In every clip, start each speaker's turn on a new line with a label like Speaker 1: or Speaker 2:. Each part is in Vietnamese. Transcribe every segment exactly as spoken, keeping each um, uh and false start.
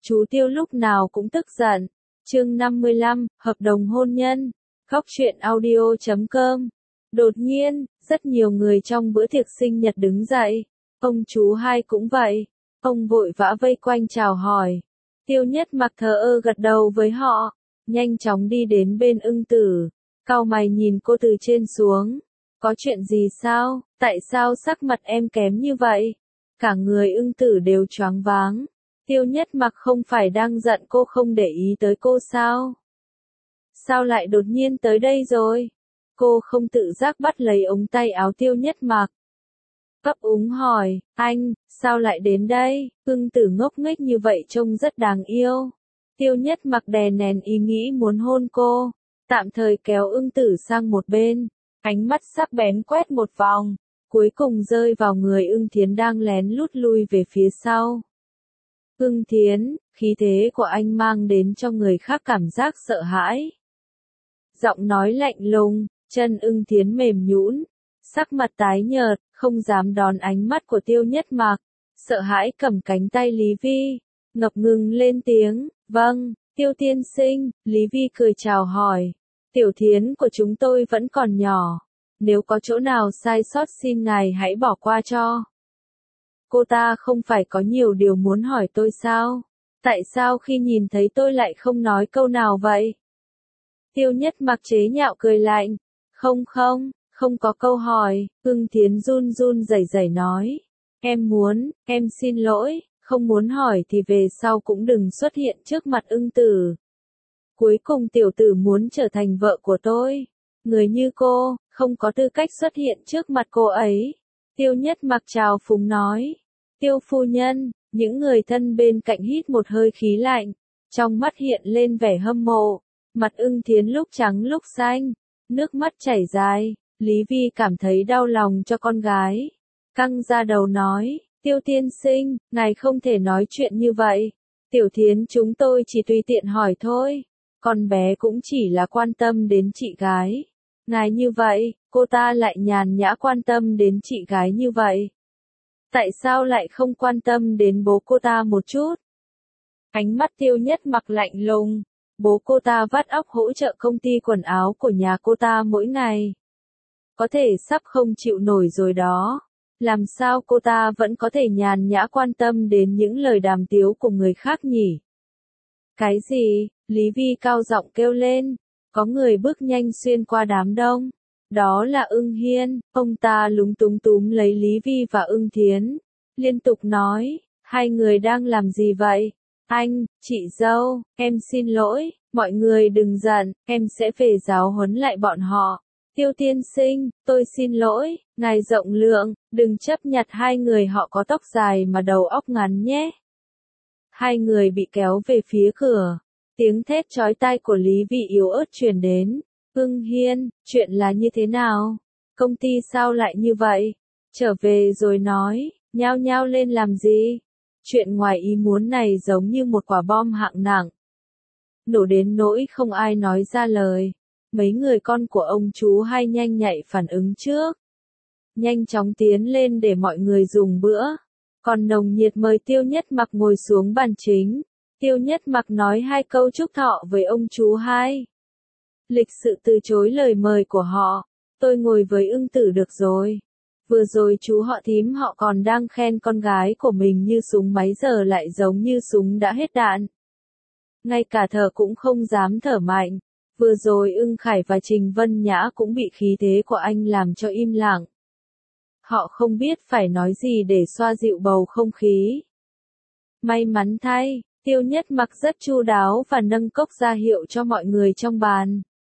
Speaker 1: chú Tiêu lúc nào cũng tức giận. Chương năm mươi lăm, hợp đồng hôn nhân. Góc truyện audio chấm com. Đột nhiên, rất nhiều người trong bữa tiệc sinh nhật đứng dậy. Ông chú hai cũng vậy. Ông vội vã vây quanh chào hỏi. Tiêu Nhất Mặc thờ ơ gật đầu với họ, nhanh chóng đi đến bên Ưng Tử, cau mày nhìn cô từ trên xuống. Có chuyện gì sao? Tại sao sắc mặt em kém như vậy? Cả người Ưng Tử đều choáng váng. Tiêu Nhất Mặc không phải đang giận cô không để ý tới cô sao? Sao lại đột nhiên tới đây rồi? Cô không tự giác bắt lấy ống tay áo Tiêu Nhất Mặc. Ấp úng hỏi, anh, sao lại đến đây? Ưng Tử ngốc nghếch như vậy trông rất đáng yêu. Tiêu Nhất Mặc đè nén ý nghĩ muốn hôn cô, tạm thời kéo Ưng Tử sang một bên, ánh mắt sắc bén quét một vòng, cuối cùng rơi vào người Ưng Thiến đang lén lút lui về phía sau. Ưng Thiến, khí thế của anh mang đến cho người khác cảm giác sợ hãi. Giọng nói lạnh lùng, chân Ưng Thiến mềm nhũn, sắc mặt tái nhợt, không dám đón ánh mắt của Tiêu Nhất Mặc, sợ hãi cầm cánh tay Lý Vi, ngập ngừng lên tiếng, vâng, Tiêu tiên sinh. Lý Vi cười chào hỏi, Tiểu Thiến của chúng tôi vẫn còn nhỏ, nếu có chỗ nào sai sót xin ngài hãy bỏ qua cho. Cô ta không phải có nhiều điều muốn hỏi tôi sao? Tại sao khi nhìn thấy tôi lại không nói câu nào vậy? Tiêu Nhất Mặc chế nhạo cười lạnh, không không, không có câu hỏi. Ưng Thiến run run rẩy rẩy nói, em muốn, em xin lỗi, không muốn hỏi thì về sau cũng đừng xuất hiện trước mặt Ưng Tử. Cuối cùng tiểu tử muốn trở thành vợ của tôi, người như cô, không có tư cách xuất hiện trước mặt cô ấy. Tiêu Nhất Mặc trào phúng nói, Tiêu phu nhân. Những người thân bên cạnh hít một hơi khí lạnh, trong mắt hiện lên vẻ hâm mộ, mặt Ưng Thiến lúc trắng lúc xanh, nước mắt chảy dài. Lý Vi cảm thấy đau lòng cho con gái, căng ra đầu nói, Tiêu tiên sinh, ngài không thể nói chuyện như vậy. Tiểu Thiến chúng tôi chỉ tùy tiện hỏi thôi, con bé cũng chỉ là quan tâm đến chị gái. Ngài như vậy, cô ta lại nhàn nhã quan tâm đến chị gái như vậy. Tại sao lại không quan tâm đến bố cô ta một chút? Ánh mắt Tiêu Nhất Mặc lạnh lùng, bố cô ta vắt óc hỗ trợ công ty quần áo của nhà cô ta mỗi ngày. Có thể sắp không chịu nổi rồi đó. Làm sao cô ta vẫn có thể nhàn nhã quan tâm đến những lời đàm tiếu của người khác nhỉ? Cái gì? Lý Vi cao giọng kêu lên. Có người bước nhanh xuyên qua đám đông. Đó là Ưng Hiên. Ông ta lúng túng túm lấy Lý Vi và Ưng Thiến, liên tục nói, hai người đang làm gì vậy? Anh, chị dâu, em xin lỗi, mọi người đừng giận, em sẽ về giáo huấn lại bọn họ. Tiêu tiên sinh, tôi xin lỗi, ngài rộng lượng, đừng chấp nhặt hai người họ có tóc dài mà đầu óc ngắn nhé. Hai người bị kéo về phía cửa, tiếng thét chói tai của Lý Vi yếu ớt truyền đến. Ưng Hiên, chuyện là như thế nào? Công ty sao lại như vậy? Trở về rồi nói, nhao nhao lên làm gì? Chuyện ngoài ý muốn này giống như một quả bom hạng nặng, nổ đến nỗi không ai nói ra lời. Mấy người con của ông chú hai nhanh nhạy phản ứng trước, nhanh chóng tiến lên để mọi người dùng bữa, còn nồng nhiệt mời Tiêu Nhất Mặc ngồi xuống bàn chính. Tiêu Nhất Mặc nói hai câu chúc thọ với ông chú hai, lịch sự từ chối lời mời của họ. Tôi ngồi với Ưng Tử được rồi. Vừa rồi chú họ Thím họ còn đang khen con gái của mình như súng máy giờ lại giống như súng đã hết đạn, ngay cả thở cũng không dám thở mạnh. Vừa rồi Ưng Khải và Trình Vân Nhã cũng bị khí thế của anh làm cho im lặng. Họ không biết phải nói gì để xoa dịu bầu không khí. May mắn thay, Tiêu Nhất Mặc rất chu đáo và nâng cốc ra hiệu cho mọi người trong bàn.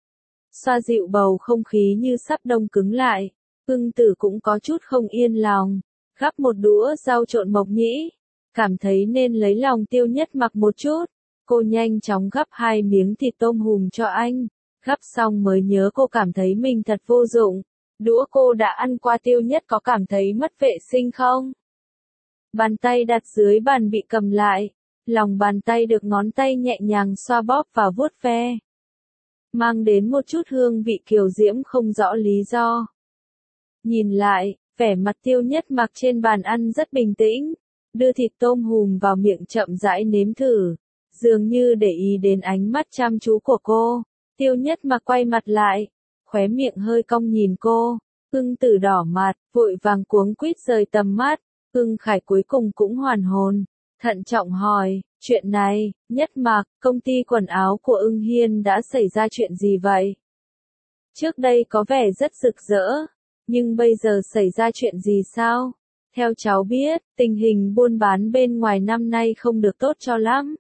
Speaker 1: Xoa dịu bầu không khí như sắp đông cứng lại. Ưng Tử cũng có chút không yên lòng, gắp một đũa rau trộn mộc nhĩ, cảm thấy nên lấy lòng Tiêu Nhất Mặc một chút. Cô nhanh chóng gắp hai miếng thịt tôm hùm cho anh, gắp xong mới nhớ cô cảm thấy mình thật vô dụng. Đũa cô đã ăn qua. Tiêu Nhất có cảm thấy mất vệ sinh không? Bàn tay đặt dưới bàn bị cầm lại, lòng bàn tay được ngón tay nhẹ nhàng xoa bóp và vuốt ve, mang đến một chút hương vị kiều diễm không rõ lý do. Nhìn lại, vẻ mặt Tiêu Nhất Mặc trên bàn ăn rất bình tĩnh, đưa thịt tôm hùm vào miệng chậm rãi nếm thử, dường như để ý đến ánh mắt chăm chú của cô. Tiêu Nhất Mặc quay mặt lại, khóe miệng hơi cong nhìn cô. Ưng Tử đỏ mặt, vội vàng cuống quýt rời tầm mắt. Ưng Khải cuối cùng cũng hoàn hồn, thận trọng hỏi, chuyện này, Nhất Mặc, công ty quần áo của Ưng Hiên đã xảy ra chuyện gì vậy? Trước đây có vẻ rất rực rỡ, nhưng bây giờ xảy ra chuyện gì sao? Theo cháu biết, tình hình buôn bán bên ngoài năm nay không được tốt cho lắm.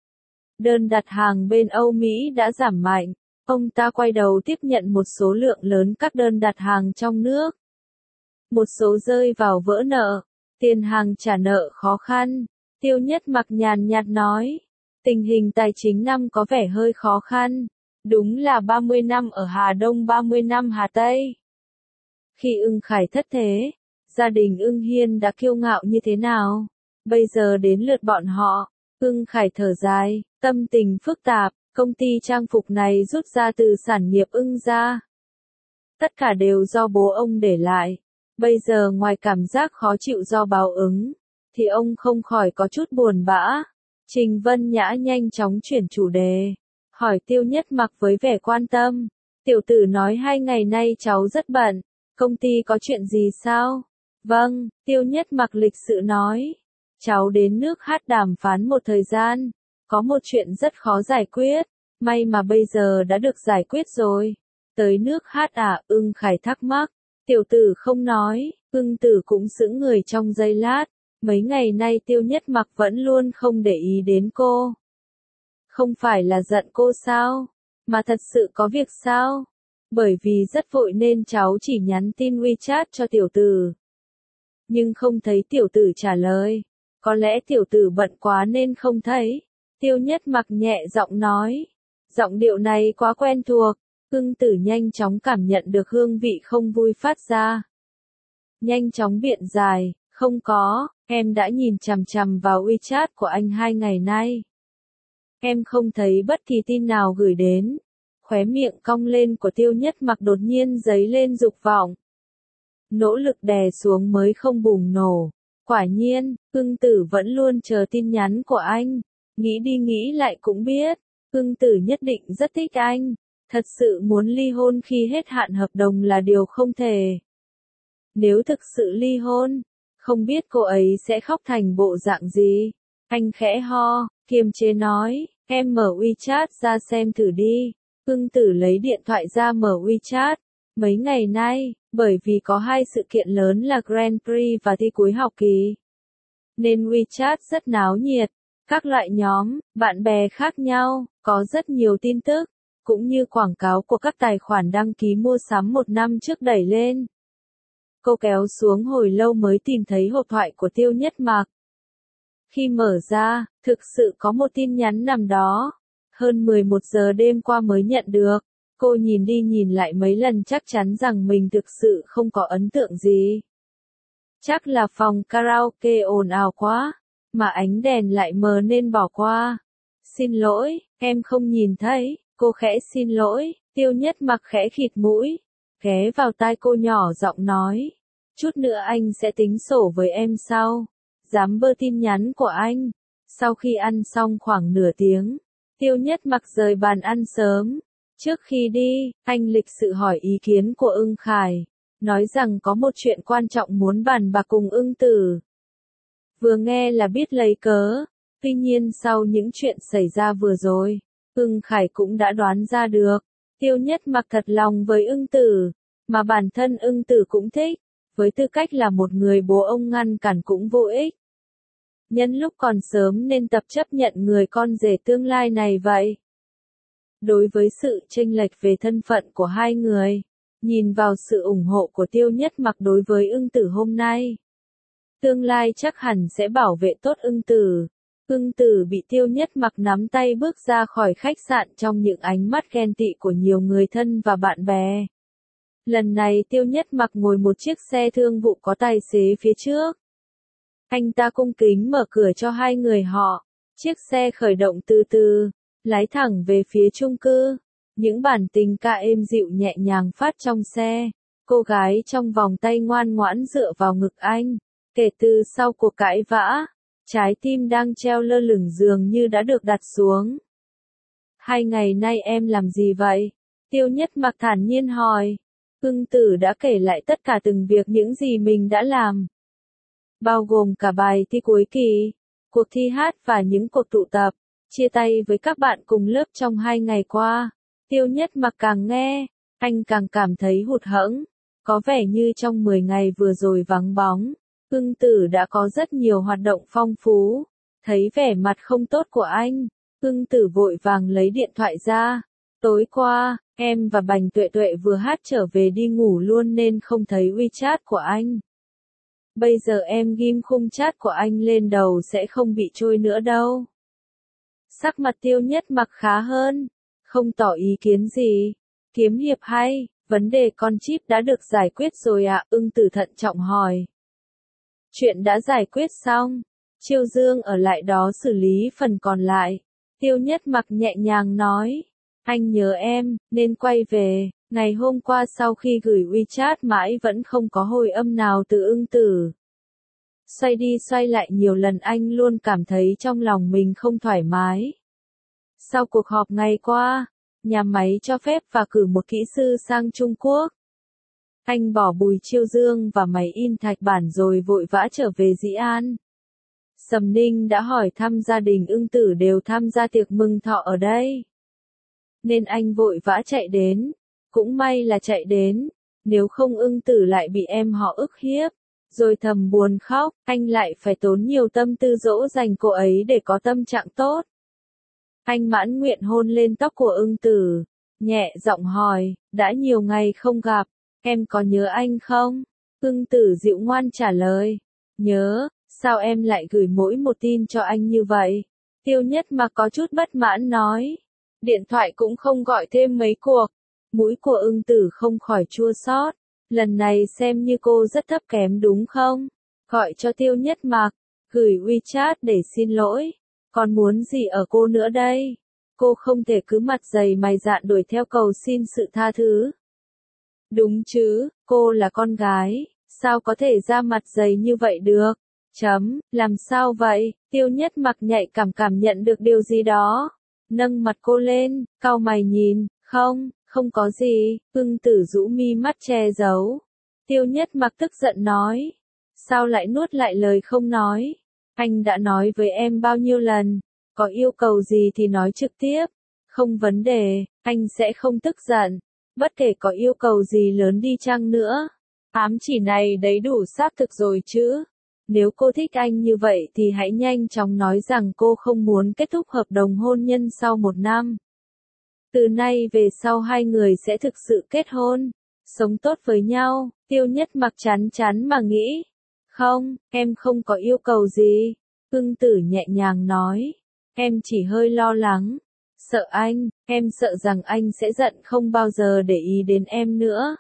Speaker 1: Đơn đặt hàng bên Âu Mỹ đã giảm mạnh. Ông ta quay đầu tiếp nhận một số lượng lớn các đơn đặt hàng trong nước. Một số rơi vào vỡ nợ, tiền hàng trả nợ khó khăn. Tiêu Nhất Mặc nhàn nhạt nói, tình hình tài chính năm có vẻ hơi khó khăn. Đúng là ba mươi năm ở Hà Đông ba mươi năm Hà Tây. Khi Ưng Khải thất thế, gia đình Ưng Hiên đã kiêu ngạo như thế nào? Bây giờ đến lượt bọn họ. Ưng Khải thở dài, tâm tình phức tạp. Công ty trang phục này rút ra từ sản nghiệp Ưng gia. Tất cả đều do bố ông để lại. Bây giờ ngoài cảm giác khó chịu do báo ứng, thì ông không khỏi có chút buồn bã. Trình Vân Nhã nhanh chóng chuyển chủ đề, hỏi Tiêu Nhất Mặc với vẻ quan tâm. Tiểu tử nói hai ngày nay cháu rất bận, công ty có chuyện gì sao? Vâng, Tiêu Nhất Mặc lịch sự nói. Cháu đến nước Hát đàm phán một thời gian. Có một chuyện rất khó giải quyết, may mà bây giờ đã được giải quyết rồi. Tới nước Hát à? Ưng Khải thắc mắc. Tiểu tử không nói, Ưng Tử cũng sững người trong giây lát. Mấy ngày nay Tiêu Nhất Mặc vẫn luôn không để ý đến cô. Không phải là giận cô sao? Mà thật sự có việc sao? Bởi vì rất vội nên cháu chỉ nhắn tin WeChat cho tiểu tử. Nhưng không thấy tiểu tử trả lời. Có lẽ tiểu tử bận quá nên không thấy. Tiêu Nhất Mặc nhẹ giọng nói. Giọng điệu này quá quen thuộc. Ưng Tử nhanh chóng cảm nhận được hương vị không vui phát ra. Nhanh chóng biện giải, không có, em đã nhìn chằm chằm vào WeChat của anh hai ngày nay. Em không thấy bất kỳ tin nào gửi đến. Khóe miệng cong lên của Tiêu Nhất Mặc đột nhiên dấy lên dục vọng. Nỗ lực đè xuống mới không bùng nổ. Quả nhiên, Ưng Tử vẫn luôn chờ tin nhắn của anh. Nghĩ đi nghĩ lại cũng biết, Ưng Tử nhất định rất thích anh. Thật sự muốn ly hôn khi hết hạn hợp đồng là điều không thể. Nếu thực sự ly hôn, không biết cô ấy sẽ khóc thành bộ dạng gì. Anh khẽ ho, kiềm chế nói, em mở WeChat ra xem thử đi. Ưng Tử lấy điện thoại ra mở WeChat. Mấy ngày nay, bởi vì có hai sự kiện lớn là Grand Prix và thi cuối học kỳ, nên WeChat rất náo nhiệt. Các loại nhóm, bạn bè khác nhau, có rất nhiều tin tức, cũng như quảng cáo của các tài khoản đăng ký mua sắm một năm trước đẩy lên. Cô kéo xuống hồi lâu mới tìm thấy hộp thoại của Tiêu Nhất Mặc. Khi mở ra, thực sự có một tin nhắn nằm đó. Hơn mười một giờ đêm qua mới nhận được. Cô nhìn đi nhìn lại mấy lần chắc chắn rằng mình thực sự không có ấn tượng gì. Chắc là phòng karaoke ồn ào quá, mà ánh đèn lại mờ nên bỏ qua. Xin lỗi, em không nhìn thấy. Cô khẽ xin lỗi. Tiêu Nhất Mặc khẽ khịt mũi, ghé vào tai cô nhỏ giọng nói. Chút nữa anh sẽ tính sổ với em sau. Dám bơ tin nhắn của anh. Sau khi ăn xong khoảng nửa tiếng, Tiêu Nhất Mặc rời bàn ăn sớm. Trước khi đi, anh lịch sự hỏi ý kiến của Ưng Khải, nói rằng có một chuyện quan trọng muốn bàn bạc cùng Ưng Tử. Vừa nghe là biết lấy cớ, tuy nhiên sau những chuyện xảy ra vừa rồi, Ưng Khải cũng đã đoán ra được, Tiêu Nhất Mặc thật lòng với Ưng Tử, mà bản thân Ưng Tử cũng thích, với tư cách là một người bố ông ngăn cản cũng vô ích. Nhân lúc còn sớm nên tập chấp nhận người con rể tương lai này vậy. Đối với sự chênh lệch về thân phận của hai người, nhìn vào sự ủng hộ của Tiêu Nhất Mặc đối với Ưng Tử hôm nay, tương lai chắc hẳn sẽ bảo vệ tốt Ưng Tử. Ưng Tử bị Tiêu Nhất Mặc nắm tay bước ra khỏi khách sạn trong những ánh mắt ghen tị của nhiều người thân và bạn bè. Lần này Tiêu Nhất Mặc ngồi một chiếc xe thương vụ có tài xế phía trước. Anh ta cung kính mở cửa cho hai người họ. Chiếc xe khởi động từ từ, lái thẳng về phía chung cư. Những bản tình ca êm dịu nhẹ nhàng phát trong xe. Cô gái trong vòng tay ngoan ngoãn dựa vào ngực anh. Kể từ sau cuộc cãi vã, Trái tim đang treo lơ lửng dường như đã được đặt xuống. Hai ngày nay em làm gì vậy? Tiêu Nhất Mặc thản nhiên hỏi. Ưng Tử đã kể lại tất cả từng việc những gì mình đã làm. Bao gồm cả bài thi cuối kỳ, cuộc thi hát và những cuộc tụ tập, chia tay với các bạn cùng lớp trong hai ngày qua. Tiêu Nhất Mặc càng nghe, anh càng cảm thấy hụt hẫng. Có vẻ như trong mười ngày vừa rồi vắng bóng, Ưng Tử đã có rất nhiều hoạt động phong phú. Thấy vẻ mặt không tốt của anh, Ưng Tử vội vàng lấy điện thoại ra. Tối qua, em và Bành Tuệ Tuệ vừa hát trở về đi ngủ luôn nên không thấy WeChat của anh. Bây giờ em ghim khung chat của anh lên đầu sẽ không bị trôi nữa đâu. Sắc mặt Tiêu Nhất Mặc khá hơn, không tỏ ý kiến gì. Kiếm hiệp hay, vấn đề con chip đã được giải quyết rồi ạ? Ưng Tử thận trọng hỏi. Chuyện đã giải quyết xong, Chiêu Dương ở lại đó xử lý phần còn lại. Tiêu Nhất Mặc nhẹ nhàng nói. Anh nhớ em, nên quay về. Ngày hôm qua sau khi gửi WeChat mãi vẫn không có hồi âm nào từ Ưng Tử. Xoay đi xoay lại nhiều lần anh luôn cảm thấy trong lòng mình không thoải mái. Sau cuộc họp ngày qua, nhà máy cho phép và cử một kỹ sư sang Trung Quốc. Anh bỏ Bùi Chiêu Dương và máy in thạch bản rồi vội vã trở về Dĩ An. Sầm Ninh đã hỏi thăm gia đình Ưng Tử đều tham gia tiệc mừng thọ ở đây. Nên anh vội vã chạy đến. Cũng may là chạy đến, nếu không Ưng Tử lại bị em họ ức hiếp. Rồi thầm buồn khóc, anh lại phải tốn nhiều tâm tư dỗ dành cô ấy để có tâm trạng tốt. Anh mãn nguyện hôn lên tóc của Ưng Tử, nhẹ giọng hỏi, đã nhiều ngày không gặp, em có nhớ anh không? Ưng Tử dịu ngoan trả lời, nhớ, sao em lại gửi mỗi một tin cho anh như vậy? Tiêu Nhất Mặc có chút bất mãn nói, điện thoại cũng không gọi thêm mấy cuộc. Mũi của Ưng Tử không khỏi chua xót. Lần này xem như cô rất thấp kém đúng không? Gọi cho Tiêu Nhất Mặc, gửi WeChat để xin lỗi. Còn muốn gì ở cô nữa đây? Cô không thể cứ mặt dày mày dạn đuổi theo cầu xin sự tha thứ. Đúng chứ, cô là con gái, sao có thể ra mặt dày như vậy được? Chấm, làm sao vậy? Tiêu Nhất Mặc nhạy cảm cảm nhận được điều gì đó. Nâng mặt cô lên, cau mày nhìn, không. Không có gì, Ưng Tử rũ mi mắt che giấu. Tiêu Nhất Mặc tức giận nói. Sao lại nuốt lại lời không nói? Anh đã nói với em bao nhiêu lần, có yêu cầu gì thì nói trực tiếp. Không vấn đề, anh sẽ không tức giận. Bất kể có yêu cầu gì lớn đi chăng nữa. Ám chỉ này đấy đủ xác thực rồi chứ. Nếu cô thích anh như vậy thì hãy nhanh chóng nói rằng cô không muốn kết thúc hợp đồng hôn nhân sau một năm. Từ nay về sau hai người sẽ thực sự kết hôn, sống tốt với nhau. Tiêu Nhất Mặc chán chán mà nghĩ. Không, em không có yêu cầu gì. Ưng Tử nhẹ nhàng nói. Em chỉ hơi lo lắng. Sợ anh, em sợ rằng anh sẽ giận không bao giờ để ý đến em nữa.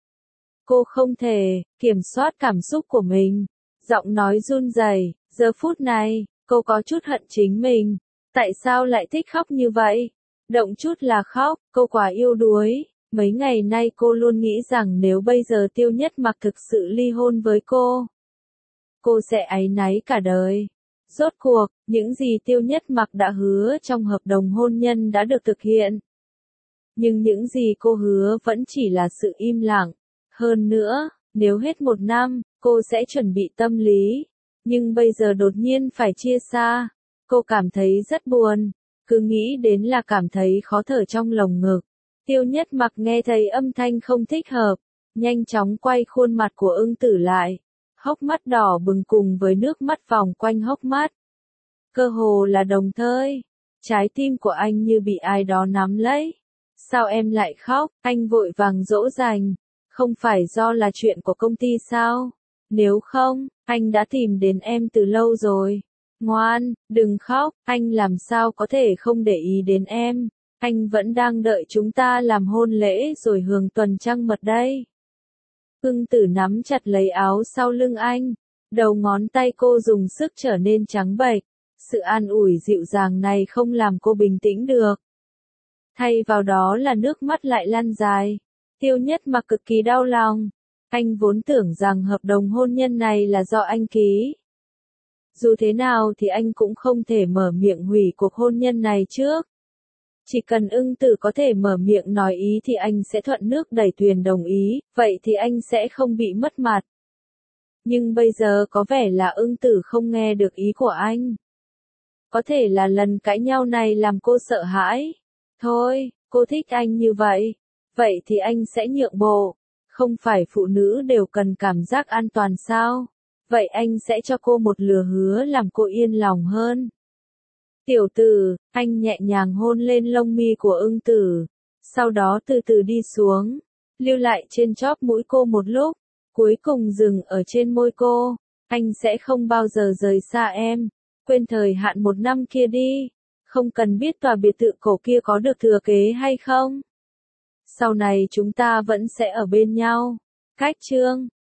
Speaker 1: Cô không thể kiểm soát cảm xúc của mình. Giọng nói run rẩy. Giờ phút này, cô có chút hận chính mình. Tại sao lại thích khóc như vậy? Động chút là khóc, cô quả yêu đuối. Mấy ngày nay cô luôn nghĩ rằng nếu bây giờ Tiêu Nhất Mặc thực sự ly hôn với cô, cô sẽ áy náy cả đời. Rốt cuộc, những gì Tiêu Nhất Mặc đã hứa trong hợp đồng hôn nhân đã được thực hiện. Nhưng những gì cô hứa vẫn chỉ là sự im lặng. Hơn nữa, nếu hết một năm, cô sẽ chuẩn bị tâm lý. Nhưng bây giờ đột nhiên phải chia xa. Cô cảm thấy rất buồn. Cứ nghĩ đến là cảm thấy khó thở trong lồng ngực. Tiêu Nhất Mặc nghe thấy âm thanh không thích hợp, nhanh chóng quay khuôn mặt của Ưng Tử lại. Hốc mắt đỏ bừng cùng với nước mắt vòng quanh hốc mắt. Cơ hồ là đồng thời, trái tim của anh như bị ai đó nắm lấy. Sao em lại khóc? Anh vội vàng dỗ dành. Không phải do là chuyện của công ty sao? Nếu không, anh đã tìm đến em từ lâu rồi. Ngoan, đừng khóc, anh làm sao có thể không để ý đến em. Anh vẫn đang đợi chúng ta làm hôn lễ rồi hưởng tuần trăng mật đây. Ưng Tử nắm chặt lấy áo sau lưng anh. Đầu ngón tay cô dùng sức trở nên trắng bệch. Sự an ủi dịu dàng này không làm cô bình tĩnh được. Thay vào đó là nước mắt lại lăn dài. Tiêu Nhất Mặc cực kỳ đau lòng. Anh vốn tưởng rằng hợp đồng hôn nhân này là do anh ký. Dù thế nào thì anh cũng không thể mở miệng hủy cuộc hôn nhân này trước. Chỉ cần Ưng Tử có thể mở miệng nói ý thì anh sẽ thuận nước đẩy thuyền đồng ý, vậy thì anh sẽ không bị mất mặt. Nhưng bây giờ có vẻ là Ưng Tử không nghe được ý của anh. Có thể là lần cãi nhau này làm cô sợ hãi. Thôi, cô thích anh như vậy. Vậy thì anh sẽ nhượng bộ. Không phải phụ nữ đều cần cảm giác an toàn sao? Vậy anh sẽ cho cô một lời hứa làm cô yên lòng hơn. Tiểu tử, anh nhẹ nhàng hôn lên lông mi của Ưng Tử. Sau đó từ từ đi xuống. Lưu lại trên chóp mũi cô một lúc. Cuối cùng dừng ở trên môi cô. Anh sẽ không bao giờ rời xa em. Quên thời hạn một năm kia đi. Không cần biết tòa biệt thự cổ kia có được thừa kế hay không. Sau này chúng ta vẫn sẽ ở bên nhau. Cách chương